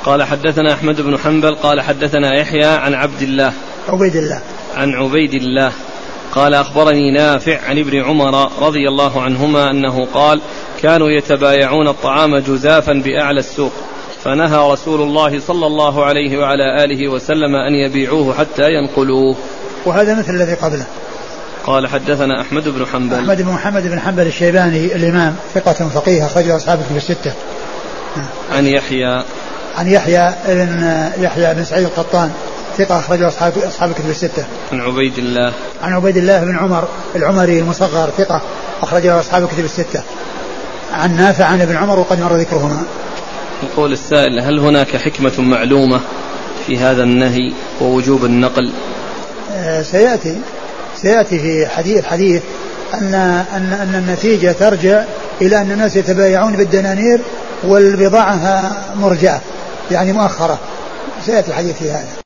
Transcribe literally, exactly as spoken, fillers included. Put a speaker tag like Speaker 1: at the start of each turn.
Speaker 1: قال حدثنا أحمد بن حنبل قال حدثنا يحيى عن عبد الله
Speaker 2: عبيد الله
Speaker 1: عن عبيد الله قال أخبرني نافع عن ابن عمر رضي الله عنهما أنه قال كانوا يتبايعون الطعام جزافا بأعلى السوق فنهى رسول الله صلى الله عليه وعلى آله وسلم أن يبيعوه حتى ينقلوه.
Speaker 2: وهذا مثل الذي قبله.
Speaker 1: قال حدثنا أحمد بن حنبل
Speaker 2: أحمد بن محمد بن حنبل الشيباني الإمام ثقة فقيه أخرج أصحابه في الستة.
Speaker 1: عن يحيى
Speaker 2: عن يحيى بن يحيى بن سعيد القطان ثقة أخرج أصحاب أصحاب الكتب الستة.
Speaker 1: عن عبيد الله
Speaker 2: عن عبيد الله بن عمر العمري المصغر ثقة أخرج أصحاب الكتب الستة. عن نافع عن ابن عمر وقد مر ذكرهما.
Speaker 1: يقول السائل هل هناك حكمة معلومة في هذا النهي ووجوب النقل؟
Speaker 2: آه سيأتي سيأتي في حديث الحديث أن أن أن النتيجة ترجع إلى أن الناس يتبايعون بالدنانير والبضاعة مرجعة يعني مؤخرة. سيأتي الحديث في هذا.